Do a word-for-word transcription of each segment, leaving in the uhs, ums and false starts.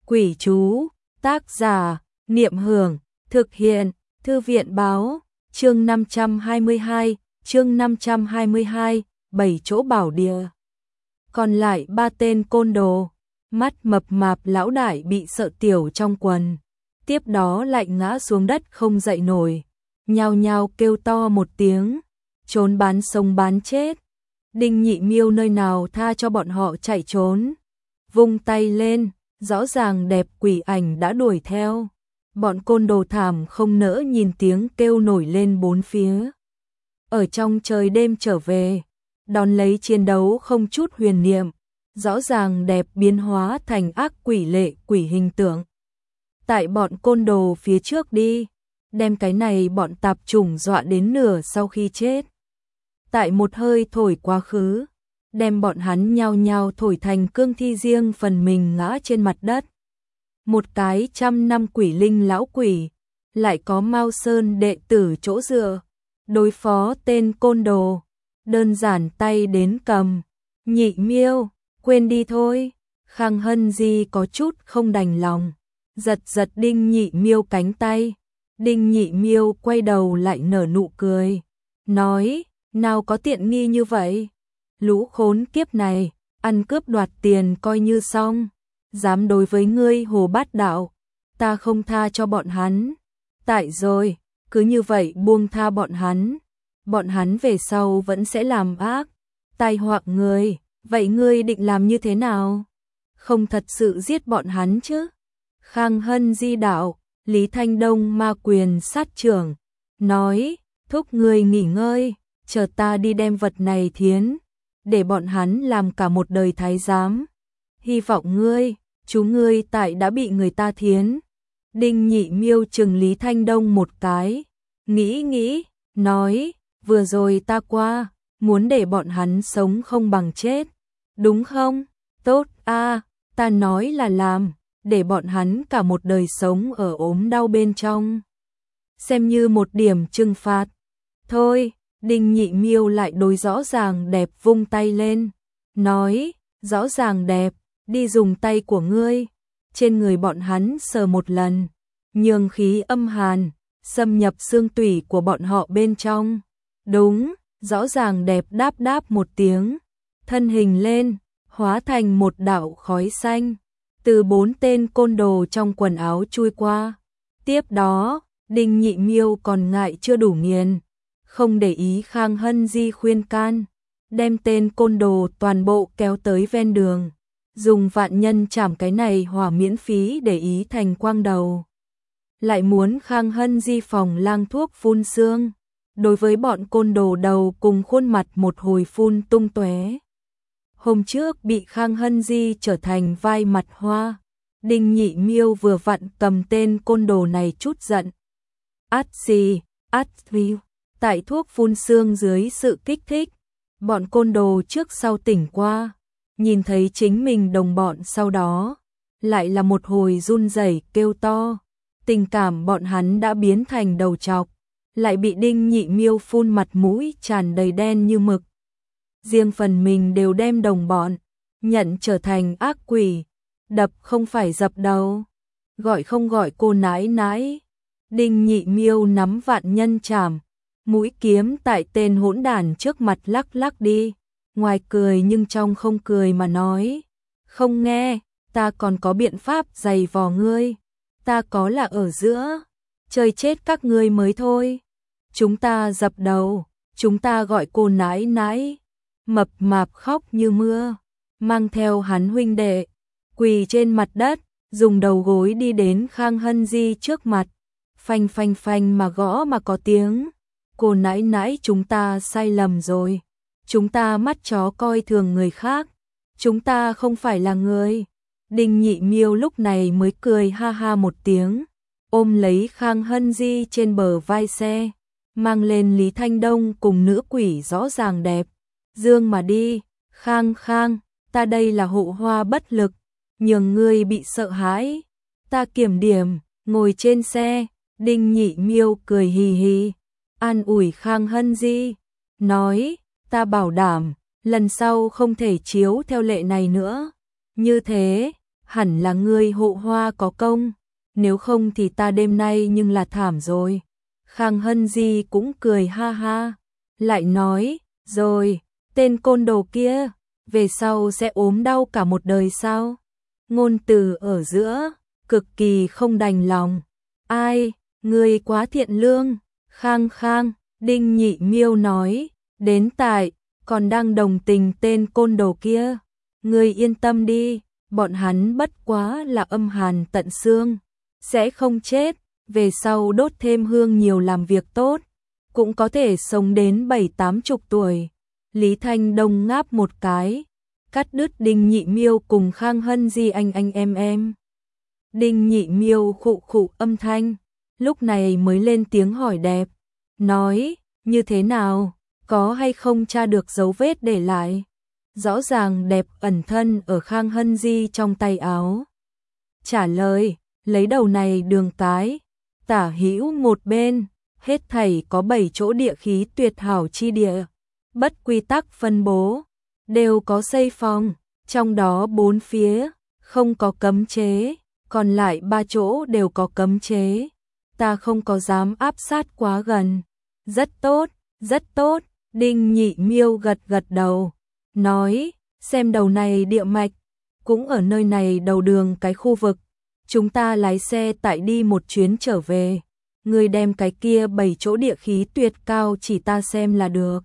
Quỷ chú, tác giả, Niệm Hưởng, thực hiện, Thư viện Báo, chương năm trăm hai mươi hai, chương năm trăm hai mươi hai, bảy chỗ bảo địa. Còn lại ba tên côn đồ, mắt mập mạp lão đại bị sợ tiểu trong quần, tiếp đó lại ngã xuống đất không dậy nổi, nhao nhao kêu to một tiếng, trốn bán sống bán chết. Đinh Nhị Miêu nơi nào tha cho bọn họ chạy trốn, vung tay lên, rõ ràng đẹp quỷ ảnh đã đuổi theo. Bọn côn đồ thảm không nỡ nhìn tiếng kêu nổi lên bốn phía. Ở trong trời đêm trở về, đón lấy chiến đấu không chút huyền niệm, rõ ràng đẹp biến hóa thành ác quỷ lệ quỷ hình tượng. Tại bọn côn đồ phía trước đi, đem cái này bọn tạp chủng dọa đến nửa sau khi chết. Tại một hơi thổi quá khứ, đem bọn hắn nhao nhao thổi thành cương thi riêng phần mình ngã trên mặt đất. Một cái trăm năm quỷ linh lão quỷ, lại có Mao Sơn đệ tử chỗ dựa, đối phó tên côn đồ, đơn giản tay đến cầm. Nhị Miêu, quên đi thôi. Khang Hân Di có chút không đành lòng, giật giật Đinh Nhị Miêu cánh tay. Đinh Nhị Miêu quay đầu lại nở nụ cười, nói, nào có tiện nghi như vậy. Lũ khốn kiếp này, ăn cướp đoạt tiền coi như xong, dám đối với ngươi Hồ Bát Đạo, ta không tha cho bọn hắn. Tại rồi, cứ như vậy buông tha bọn hắn, bọn hắn về sau vẫn sẽ làm ác, tai họa ngươi. Vậy ngươi định làm như thế nào? Không thật sự giết bọn hắn chứ? Khang Hân Di đạo, Lý Thanh Đông ma quyền sát trưởng, nói, thúc ngươi nghỉ ngơi, chờ ta đi đem vật này thiến, để bọn hắn làm cả một đời thái giám. Hy vọng ngươi, chú ngươi tại đã bị người ta thiến. Đinh Nhị Miêu chừng Lý Thanh Đông một cái, nghĩ nghĩ, nói, vừa rồi ta qua, muốn để bọn hắn sống không bằng chết, đúng không? Tốt a, ta nói là làm, để bọn hắn cả một đời sống ở ốm đau bên trong, xem như một điểm trừng phạt. Thôi, Đinh Nhị Miêu lại đối rõ ràng đẹp vung tay lên, nói, rõ ràng đẹp, đi dùng tay của ngươi, trên người bọn hắn sờ một lần, nhường khí âm hàn, xâm nhập xương tủy của bọn họ bên trong. Đúng, rõ ràng đẹp đáp đáp một tiếng, thân hình lên, hóa thành một đạo khói xanh, từ bốn tên côn đồ trong quần áo chui qua. Tiếp đó, Đinh Nhị Miêu còn ngại chưa đủ nghiền, không để ý Khang Hân Di khuyên can, đem tên côn đồ toàn bộ kéo tới ven đường, dùng vạn nhân chảm cái này hỏa miễn phí để ý thành quang đầu. Lại muốn Khang Hân Di phòng lang thuốc phun xương, đối với bọn côn đồ đầu cùng khuôn mặt một hồi phun tung tóe. Hôm trước bị Khang Hân Di trở thành vai mặt hoa, Đinh Nhị Miêu vừa vặn cầm tên côn đồ này chút giận. Át xì, át viu, tại thuốc phun xương dưới sự kích thích, bọn côn đồ trước sau tỉnh qua, nhìn thấy chính mình đồng bọn sau đó, lại là một hồi run rẩy kêu to, tình cảm bọn hắn đã biến thành đầu trọc, lại bị Đinh Nhị Miêu phun mặt mũi tràn đầy đen như mực. Riêng phần mình đều đem đồng bọn nhận trở thành ác quỷ, đập không phải dập đầu, gọi không gọi cô nãi nãi. Đinh Nhị Miêu nắm vạn nhân chảm, mũi kiếm tại tên hỗn đản trước mặt lắc lắc đi, ngoài cười nhưng trong không cười mà nói, không nghe, ta còn có biện pháp giày vò ngươi, ta có là ở giữa, chơi chết các ngươi mới thôi. Chúng ta dập đầu, chúng ta gọi cô nãi nãi. Mập mạp khóc như mưa, mang theo hắn huynh đệ, quỳ trên mặt đất, dùng đầu gối đi đến Khang Hân Di trước mặt, phanh phanh phanh mà gõ mà có tiếng. Cô nãi nãi, chúng ta sai lầm rồi, chúng ta mắt chó coi thường người khác, chúng ta không phải là người. Đinh Nhị Miêu lúc này mới cười ha ha một tiếng, ôm lấy Khang Hân Di trên bờ vai xe, mang lên Lý Thanh Đông cùng nữ quỷ rõ ràng đẹp. Dương mà đi, Khang Khang, ta đây là hộ hoa bất lực, nhường ngươi bị sợ hãi, ta kiểm điểm, ngồi trên xe. Đinh Nhị Miêu cười hì hì, an ủi Khang Hân Di, nói, ta bảo đảm, lần sau không thể chiếu theo lệ này nữa, như thế, hẳn là ngươi hộ hoa có công, nếu không thì ta đêm nay nhưng là thảm rồi. Khang Hân Di cũng cười ha ha, lại nói, rồi, tên côn đồ kia, về sau sẽ ốm đau cả một đời sao? Ngôn từ ở giữa, cực kỳ không đành lòng. Ai, ngươi quá thiện lương. Khang Khang, Đinh Nhị Miêu nói, đến tại, còn đang đồng tình tên côn đồ kia. Ngươi yên tâm đi, bọn hắn bất quá là âm hàn tận xương, sẽ không chết, về sau đốt thêm hương nhiều làm việc tốt, cũng có thể sống đến bảy tám chục tuổi. Lý Thanh Đông ngáp một cái, cắt đứt Đinh Nhị Miêu cùng Khang Hân Di anh anh em em. Đinh Nhị Miêu khụ khụ âm thanh, lúc này mới lên tiếng hỏi đẹp, nói, như thế nào, có hay không tra được dấu vết để lại? Rõ ràng đẹp ẩn thân ở Khang Hân Di trong tay áo. Trả lời, lấy đầu này đường cái, tả hữu một bên, hết thảy có bảy chỗ địa khí tuyệt hảo chi địa, bất quy tắc phân bố, đều có xây phòng, trong đó bốn phía, không có cấm chế, còn lại ba chỗ đều có cấm chế. Ta không có dám áp sát quá gần. Rất tốt, rất tốt, Đinh Nhị Miêu gật gật đầu, nói, xem đầu này địa mạch, cũng ở nơi này đầu đường cái khu vực, chúng ta lái xe tại đi một chuyến trở về, người đem cái kia bảy chỗ địa khí tuyệt cao chỉ ta xem là được.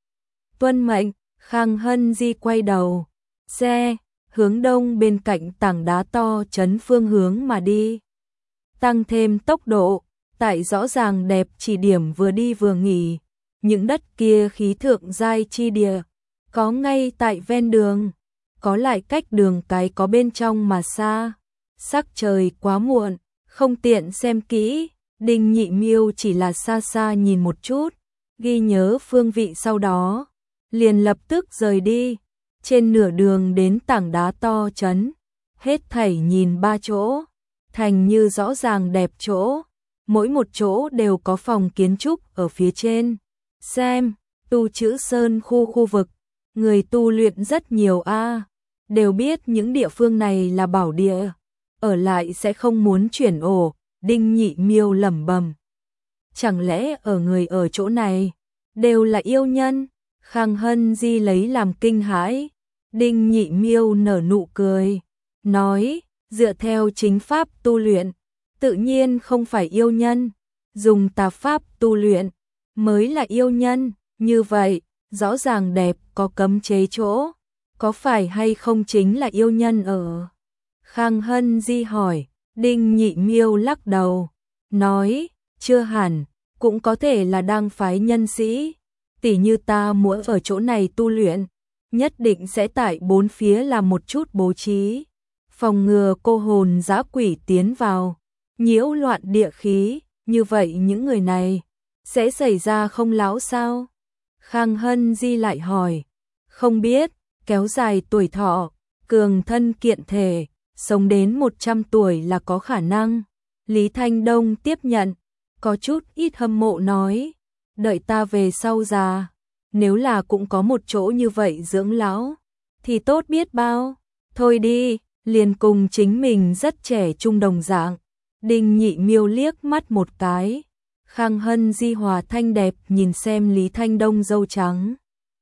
Tuân mệnh. Khang Hân Di quay đầu, xe, hướng đông bên cạnh tảng đá to chấn phương hướng mà đi. Tăng thêm tốc độ, tại rõ ràng đẹp chỉ điểm vừa đi vừa nghỉ, những đất kia khí thượng giai chi địa, có ngay tại ven đường, có lại cách đường cái có bên trong mà xa. Sắc trời quá muộn, không tiện xem kỹ, Đinh Nhị Miêu chỉ là xa xa nhìn một chút, ghi nhớ phương vị sau đó, liền lập tức rời đi. Trên nửa đường đến tảng đá to chấn, hết thảy nhìn ba chỗ, thành như rõ ràng đẹp chỗ, mỗi một chỗ đều có phòng kiến trúc ở phía trên. Xem, tu chữ sơn khu khu vực, người tu luyện rất nhiều a, đều biết những địa phương này là bảo địa, ở lại sẽ không muốn chuyển ổ. Đinh Nhị Miêu lẩm bẩm, chẳng lẽ ở người ở chỗ này đều là yêu nhân? Khang Hân Di lấy làm kinh hãi. Đinh Nhị Miêu nở nụ cười, nói, dựa theo chính pháp tu luyện, tự nhiên không phải yêu nhân, dùng tà pháp tu luyện mới là yêu nhân. Như vậy, rõ ràng đẹp có cấm chế chỗ, có phải hay không chính là yêu nhân ở? Khang Hân Di hỏi. Đinh Nhị Miêu lắc đầu, nói, chưa hẳn, cũng có thể là đang phái nhân sĩ, tỉ như ta muốn ở chỗ này tu luyện, nhất định sẽ tại bốn phía làm một chút bố trí, phòng ngừa cô hồn dã quỷ tiến vào, nhiễu loạn địa khí, như vậy những người này sẽ xảy ra không láo sao? Khang Hân Di lại hỏi, không biết, kéo dài tuổi thọ, cường thân kiện thể, sống đến một trăm tuổi là có khả năng. Lý Thanh Đông tiếp nhận, có chút ít hâm mộ nói, đợi ta về sau già, nếu là cũng có một chỗ như vậy dưỡng lão, thì tốt biết bao. Thôi đi, liền cùng chính mình rất trẻ trung đồng dạng. Đinh Nhị Miêu liếc mắt một cái, Khang Hân Di hòa thanh đẹp nhìn xem Lý Thanh Đông râu trắng,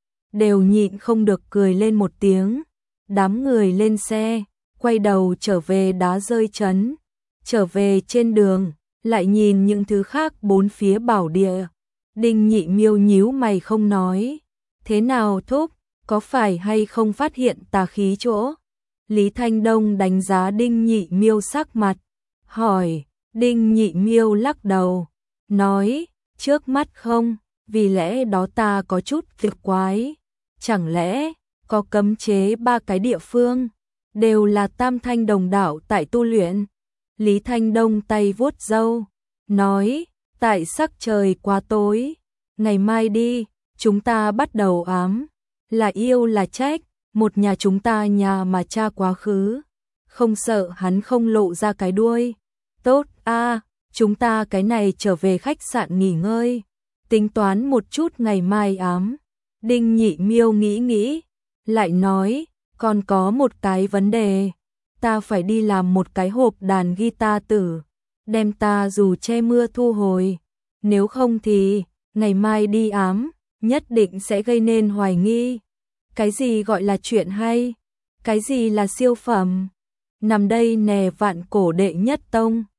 đều nhịn không được cười lên một tiếng. Đám người lên xe, quay đầu trở về đá rơi trấn, trở về trên đường, lại nhìn những thứ khác bốn phía bảo địa. Đinh Nhị Miêu nhíu mày không nói, thế nào thúc, có phải hay không phát hiện tà khí chỗ? Lý Thanh Đông đánh giá Đinh Nhị Miêu sắc mặt, hỏi. Đinh Nhị Miêu lắc đầu, nói, trước mắt không, vì lẽ đó ta có chút việc quái, chẳng lẽ có cấm chế ba cái địa phương đều là tam thanh đồng đạo tại tu luyện? Lý Thanh Đông tay vuốt râu, nói, tại sắc trời quá tối, ngày mai đi, chúng ta bắt đầu ám, là yêu là trách, một nhà chúng ta nhà mà tra quá khứ, không sợ hắn không lộ ra cái đuôi. Tốt a, chúng ta cái này trở về khách sạn nghỉ ngơi, tính toán một chút ngày mai ám. Đinh Nhị Miêu nghĩ nghĩ, lại nói, còn có một cái vấn đề, ta phải đi làm một cái hộp đàn guitar tử, đem ta dù che mưa thu hồi, nếu không thì, ngày mai đi ám, nhất định sẽ gây nên hoài nghi. Cái gì gọi là chuyện hay? Cái gì là siêu phẩm? Nằm đây nè vạn cổ đệ nhất tông.